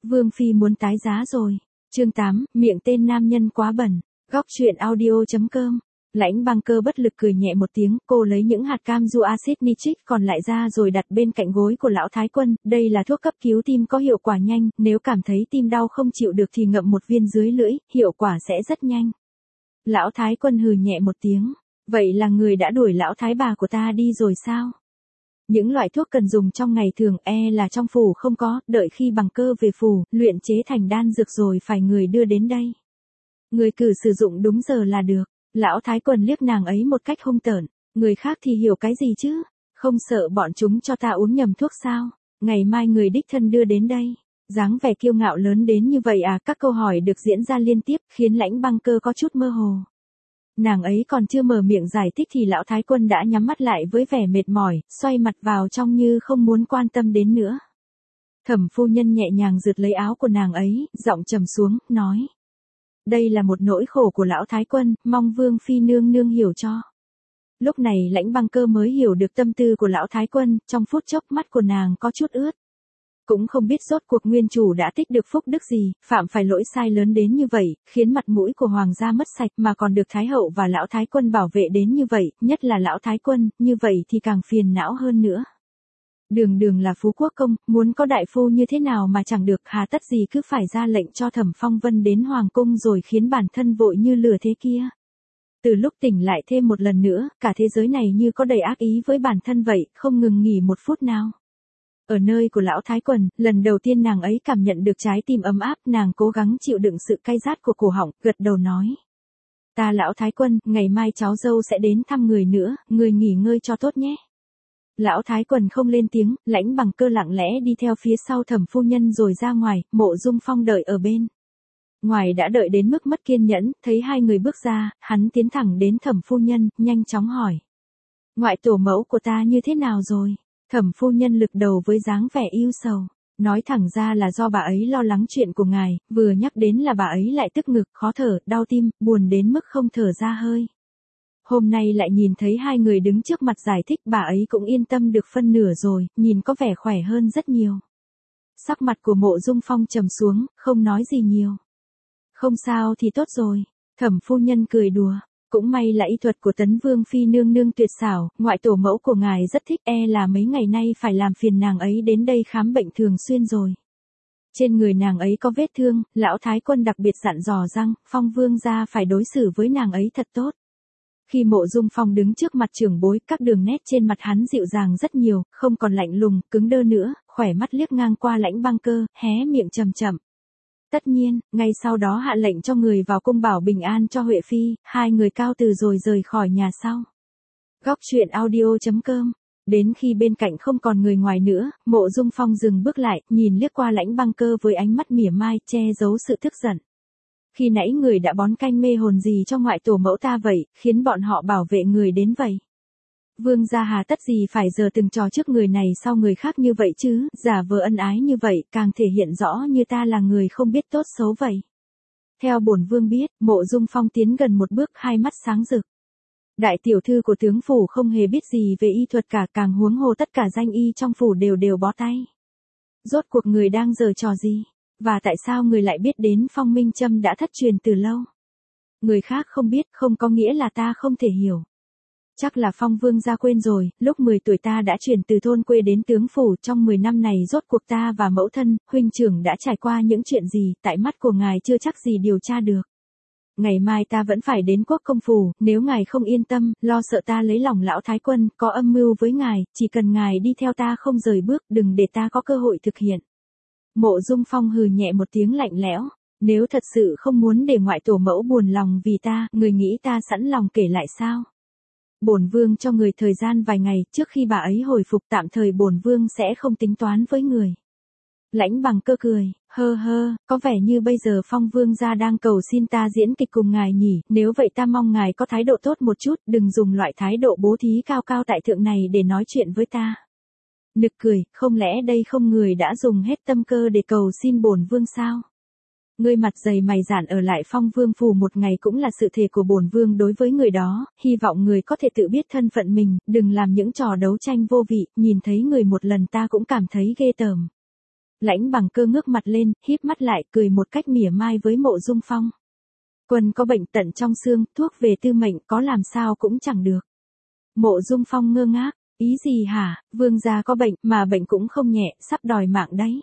Vương Phi muốn tái giá rồi. Chương 8, miệng tên nam nhân quá bẩn. Góc truyện audio.com. Lãnh Băng Cơ bất lực cười nhẹ một tiếng, cô lấy những hạt cam du axit nitric còn lại ra rồi đặt bên cạnh gối của lão Thái Quân, đây là thuốc cấp cứu tim có hiệu quả nhanh, nếu cảm thấy tim đau không chịu được thì ngậm một viên dưới lưỡi, hiệu quả sẽ rất nhanh. Lão Thái Quân hừ nhẹ một tiếng, vậy là người đã đuổi lão Thái bà của ta đi rồi sao? Những loại thuốc cần dùng trong ngày thường là trong phủ không có, đợi khi Bằng Cơ về phủ, luyện chế thành đan dược rồi phải người đưa đến đây. Người cử sử dụng đúng giờ là được. Lão Thái Quân liếc nàng ấy một cách hung tợn, người khác thì hiểu cái gì chứ, không sợ bọn chúng cho ta uống nhầm thuốc sao, ngày mai người đích thân đưa đến đây. Dáng vẻ kiêu ngạo lớn đến như vậy à, các câu hỏi được diễn ra liên tiếp, khiến Lãnh Băng Cơ có chút mơ hồ. Nàng ấy còn chưa mở miệng giải thích thì lão Thái Quân đã nhắm mắt lại với vẻ mệt mỏi, xoay mặt vào trong như không muốn quan tâm đến nữa. Thẩm phu nhân nhẹ nhàng rượt lấy áo của nàng ấy, giọng trầm xuống, nói. Đây là một nỗi khổ của lão Thái Quân, mong Vương Phi nương nương hiểu cho. Lúc này Lãnh Băng Cơ mới hiểu được tâm tư của lão Thái Quân, trong phút chốc mắt của nàng có chút ướt. Cũng không biết rốt cuộc nguyên chủ đã tích được phúc đức gì, phạm phải lỗi sai lớn đến như vậy, khiến mặt mũi của hoàng gia mất sạch mà còn được Thái Hậu và lão Thái Quân bảo vệ đến như vậy, nhất là lão Thái Quân, như vậy thì càng phiền não hơn nữa. Đường đường là phú quốc công, muốn có đại phu như thế nào mà chẳng được, hà tất gì cứ phải ra lệnh cho Thẩm Phong Vân đến hoàng cung rồi khiến bản thân vội như lửa thế kia. Từ lúc tỉnh lại thêm một lần nữa, cả thế giới này như có đầy ác ý với bản thân vậy, không ngừng nghỉ một phút nào. Ở nơi của lão Thái Quân, lần đầu tiên nàng ấy cảm nhận được trái tim ấm áp, nàng cố gắng chịu đựng sự cay rát của cổ họng, gật đầu nói. Ta lão Thái Quân, ngày mai cháu dâu sẽ đến thăm người nữa, người nghỉ ngơi cho tốt nhé. Lão Thái Quân không lên tiếng, Lãnh Băng Cơ lặng lẽ đi theo phía sau Thẩm phu nhân rồi ra ngoài, Mộ Dung Phong đợi ở bên. Ngoài đã đợi đến mức mất kiên nhẫn, thấy hai người bước ra, hắn tiến thẳng đến Thẩm phu nhân, nhanh chóng hỏi. Ngoại tổ mẫu của ta như thế nào rồi? Thẩm phu nhân lực đầu với dáng vẻ ưu sầu, nói thẳng ra là do bà ấy lo lắng chuyện của ngài, vừa nhắc đến là bà ấy lại tức ngực, khó thở, đau tim, buồn đến mức không thở ra hơi. Hôm nay lại nhìn thấy hai người đứng trước mặt giải thích, bà ấy cũng yên tâm được phân nửa rồi, nhìn có vẻ khỏe hơn rất nhiều. Sắc mặt của Mộ Dung Phong trầm xuống, không nói gì nhiều. Không sao thì tốt rồi, Thẩm phu nhân cười đùa. Cũng may là y thuật của Tấn Vương Phi nương nương tuyệt xảo, ngoại tổ mẫu của ngài rất thích, là mấy ngày nay phải làm phiền nàng ấy đến đây khám bệnh thường xuyên rồi. Trên người nàng ấy có vết thương, lão Thái Quân đặc biệt dặn dò rằng, Phong Vương gia phải đối xử với nàng ấy thật tốt. Khi Mộ Dung Phong đứng trước mặt trưởng bối, các đường nét trên mặt hắn dịu dàng rất nhiều, không còn lạnh lùng, cứng đơ nữa, khỏe mắt liếc ngang qua Lãnh Băng Cơ, hé miệng chậm chậm. Tất nhiên, ngay sau đó hạ lệnh cho người vào cung bảo bình an cho Huệ Phi, hai người cao từ rồi rời khỏi nhà sau. Góc truyện audio.com. Đến khi bên cạnh không còn người ngoài nữa, Mộ Dung Phong dừng bước lại, nhìn liếc qua Lãnh Băng Cơ với ánh mắt mỉa mai, che giấu sự tức giận. Khi nãy người đã bón canh mê hồn gì cho ngoại tổ mẫu ta vậy, khiến bọn họ bảo vệ người đến vậy. Vương gia hà tất gì phải giờ từng trò trước người này sau người khác như vậy chứ, giả vờ ân ái như vậy, càng thể hiện rõ như ta là người không biết tốt xấu vậy. Theo bổn vương biết, Mộ Dung Phong tiến gần một bước, hai mắt sáng rực. Đại tiểu thư của tướng phủ không hề biết gì về y thuật cả, càng huống hồ tất cả danh y trong phủ đều bó tay. Rốt cuộc người đang giở trò gì? Và tại sao người lại biết đến Phong Minh Châm đã thất truyền từ lâu? Người khác không biết, không có nghĩa là ta không thể hiểu. Chắc là Phong Vương gia quên rồi, lúc 10 tuổi ta đã chuyển từ thôn quê đến tướng phủ, trong 10 năm này rốt cuộc ta và mẫu thân, huynh trưởng đã trải qua những chuyện gì, tại mắt của ngài chưa chắc gì điều tra được. Ngày mai ta vẫn phải đến quốc công phủ, nếu ngài không yên tâm, lo sợ ta lấy lòng lão Thái Quân, có âm mưu với ngài, chỉ cần ngài đi theo ta không rời bước, đừng để ta có cơ hội thực hiện. Mộ Dung Phong hừ nhẹ một tiếng lạnh lẽo, nếu thật sự không muốn để ngoại tổ mẫu buồn lòng vì ta, người nghĩ ta sẵn lòng kể lại sao? Bổn vương cho người thời gian vài ngày, trước khi bà ấy hồi phục tạm thời bổn vương sẽ không tính toán với người. Lãnh Băng Cơ cười, có vẻ như bây giờ Phong Vương gia đang cầu xin ta diễn kịch cùng ngài nhỉ, nếu vậy ta mong ngài có thái độ tốt một chút, đừng dùng loại thái độ bố thí cao cao tại thượng này để nói chuyện với ta. Nực cười, không lẽ đây không người đã dùng hết tâm cơ để cầu xin bổn vương sao? Ngươi mặt dày mày dạn ở lại Phong Vương phủ một ngày cũng là sự thề của bổn vương đối với người đó, hy vọng người có thể tự biết thân phận mình, đừng làm những trò đấu tranh vô vị, nhìn thấy người một lần ta cũng cảm thấy ghê tởm. Lãnh Bằng Cơ ngước mặt lên, híp mắt lại, cười một cách mỉa mai với Mộ Dung Phong. Quân có bệnh tận trong xương, thuốc về tư mệnh, có làm sao cũng chẳng được. Mộ Dung Phong ngơ ngác, ý gì hả, vương gia có bệnh, mà bệnh cũng không nhẹ, sắp đòi mạng đấy.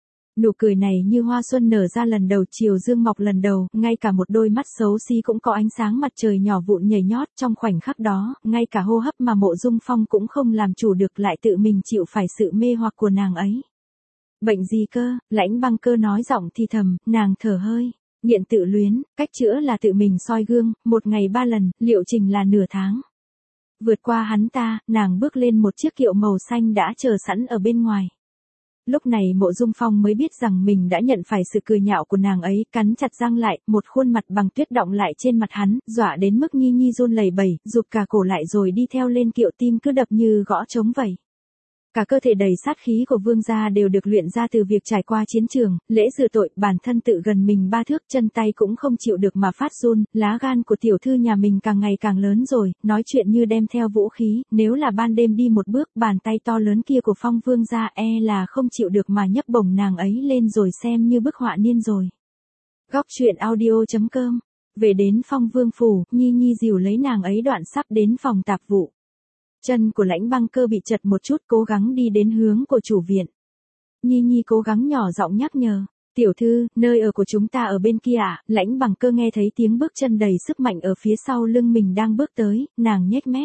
Nụ cười này như hoa xuân nở ra lần đầu, chiều dương mọc lần đầu, ngay cả một đôi mắt xấu xí cũng có ánh sáng mặt trời nhỏ vụn nhảy nhót. Trong khoảnh khắc đó, ngay cả hô hấp mà Mộ Dung Phong cũng không làm chủ được, lại tự mình chịu phải sự mê hoặc của nàng ấy. Bệnh gì cơ? Lãnh Băng Cơ nói giọng thì thầm, nàng thở hơi. Nghiện tự luyến, cách chữa là tự mình soi gương, 1 ngày 3 lần, liệu trình là nửa tháng. Vượt qua hắn ta, nàng bước lên một chiếc kiệu màu xanh đã chờ sẵn ở bên ngoài. Lúc này Mộ Dung Phong mới biết rằng mình đã nhận phải sự cười nhạo của nàng ấy, cắn chặt răng lại, một khuôn mặt bằng tuyết đọng lại trên mặt hắn, dọa đến mức Nhi Nhi run lẩy bẩy, rụt cả cổ lại rồi đi theo lên kiệu, tim cứ đập như gõ trống vậy. Cả cơ thể đầy sát khí của vương gia đều được luyện ra từ việc trải qua chiến trường, lễ rửa tội, bản thân tự gần mình 3 thước, chân tay cũng không chịu được mà phát run, lá gan của tiểu thư nhà mình càng ngày càng lớn rồi, nói chuyện như đem theo vũ khí, nếu là ban đêm đi một bước, bàn tay to lớn kia của Phong vương gia là không chịu được mà nhấc bổng nàng ấy lên rồi xem như bức họa niên rồi. Góc truyện audio.com. Về đến Phong vương phủ, Nhi Nhi dìu lấy nàng ấy đoạn sắp đến phòng tạp vụ. Chân của Lãnh Băng Cơ bị chật một chút, cố gắng đi đến hướng của chủ viện. Nhi Nhi cố gắng nhỏ giọng nhắc nhở. Tiểu thư, nơi ở của chúng ta ở bên kia ạ. Lãnh Bằng Cơ nghe thấy tiếng bước chân đầy sức mạnh ở phía sau lưng mình đang bước tới, nàng nhếch mép.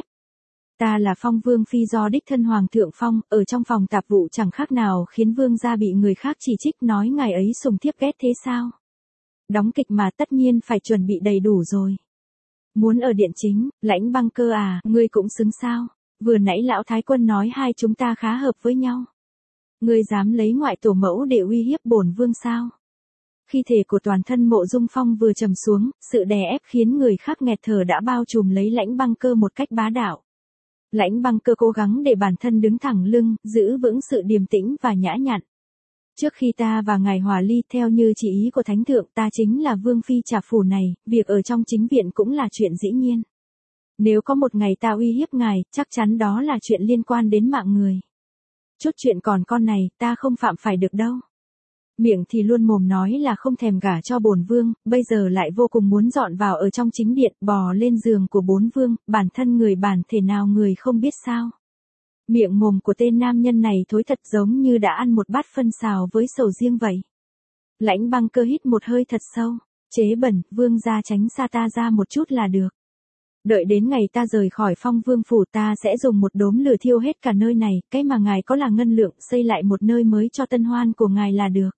Ta là Phong vương phi do đích thân Hoàng thượng Phong, ở trong phòng tạp vụ chẳng khác nào khiến vương gia bị người khác chỉ trích, nói ngài ấy sùng thiếp ghét thế sao. Đóng kịch mà tất nhiên phải chuẩn bị đầy đủ rồi. Muốn ở điện chính, Lãnh Băng Cơ à, ngươi cũng xứng sao. Vừa nãy lão thái quân nói hai chúng ta khá hợp với nhau. Ngươi dám lấy ngoại tổ mẫu để uy hiếp bổn vương sao? Khi thể của toàn thân Mộ Dung Phong vừa trầm xuống, sự đè ép khiến người khác nghẹt thở đã bao trùm lấy Lãnh Băng Cơ một cách bá đạo. Lãnh Băng Cơ cố gắng để bản thân đứng thẳng lưng, giữ vững sự điềm tĩnh và nhã nhặn. Trước khi ta và ngài hòa ly, theo như chỉ ý của thánh thượng, ta chính là vương phi Trà Phủ này, việc ở trong chính viện cũng là chuyện dĩ nhiên. Nếu có một ngày ta uy hiếp ngài, chắc chắn đó là chuyện liên quan đến mạng người. Chút chuyện còn con này, ta không phạm phải được đâu. Miệng thì luôn mồm nói là không thèm gả cho bổn vương, bây giờ lại vô cùng muốn dọn vào ở trong chính điện, bò lên giường của bốn vương, bản thân người bản thể nào người không biết sao. Miệng mồm của tên nam nhân này thối thật giống như đã ăn một bát phân xào với sầu riêng vậy. Lãnh Băng Cơ hít một hơi thật sâu, chế bẩn, vương gia tránh xa ta ra một chút là được. Đợi đến ngày ta rời khỏi Phong vương phủ, ta sẽ dùng một đốm lửa thiêu hết cả nơi này, cái mà ngài có là ngân lượng, xây lại một nơi mới cho tân hoan của ngài là được.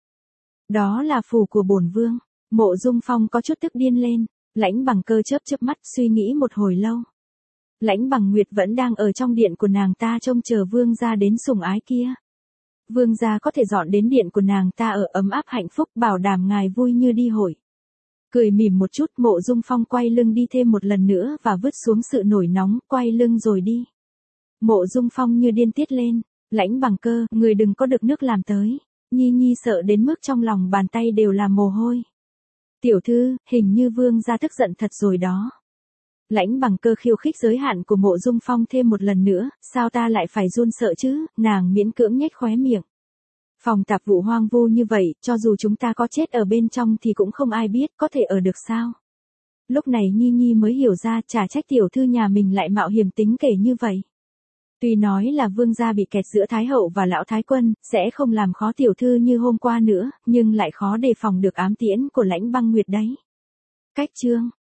Đó là phủ của bổn vương. Mộ Dung Phong có chút tức điên lên. Lãnh Bằng Cơ chớp chớp mắt suy nghĩ một hồi lâu. Lãnh Bằng Nguyệt vẫn đang ở trong điện của nàng ta trông chờ vương gia đến sủng ái kia. Vương gia có thể dọn đến điện của nàng ta ở ấm áp hạnh phúc, bảo đảm ngài vui như đi hội. Cười mỉm một chút, Mộ Dung Phong quay lưng đi thêm một lần nữa và vứt xuống sự nổi nóng, quay lưng rồi đi. Mộ Dung Phong như điên tiết lên. Lãnh Bằng Cơ, người đừng có được nước làm tới. Nhi Nhi sợ đến mức trong lòng bàn tay đều là mồ hôi. Tiểu thư, hình như vương gia tức giận thật rồi đó. Lãnh Bằng Cơ khiêu khích giới hạn của Mộ Dung Phong thêm một lần nữa, sao ta lại phải run sợ chứ, nàng miễn cưỡng nhếch khóe miệng. Phòng tạp vụ hoang vu như vậy, cho dù chúng ta có chết ở bên trong thì cũng không ai biết, có thể ở được sao. Lúc này Nhi Nhi mới hiểu ra, chả trách tiểu thư nhà mình lại mạo hiểm tính kể như vậy. Tuy nói là vương gia bị kẹt giữa Thái hậu và lão Thái quân, sẽ không làm khó tiểu thư như hôm qua nữa, nhưng lại khó đề phòng được ám tiễn của Lãnh Băng Nguyệt đấy. Cách chương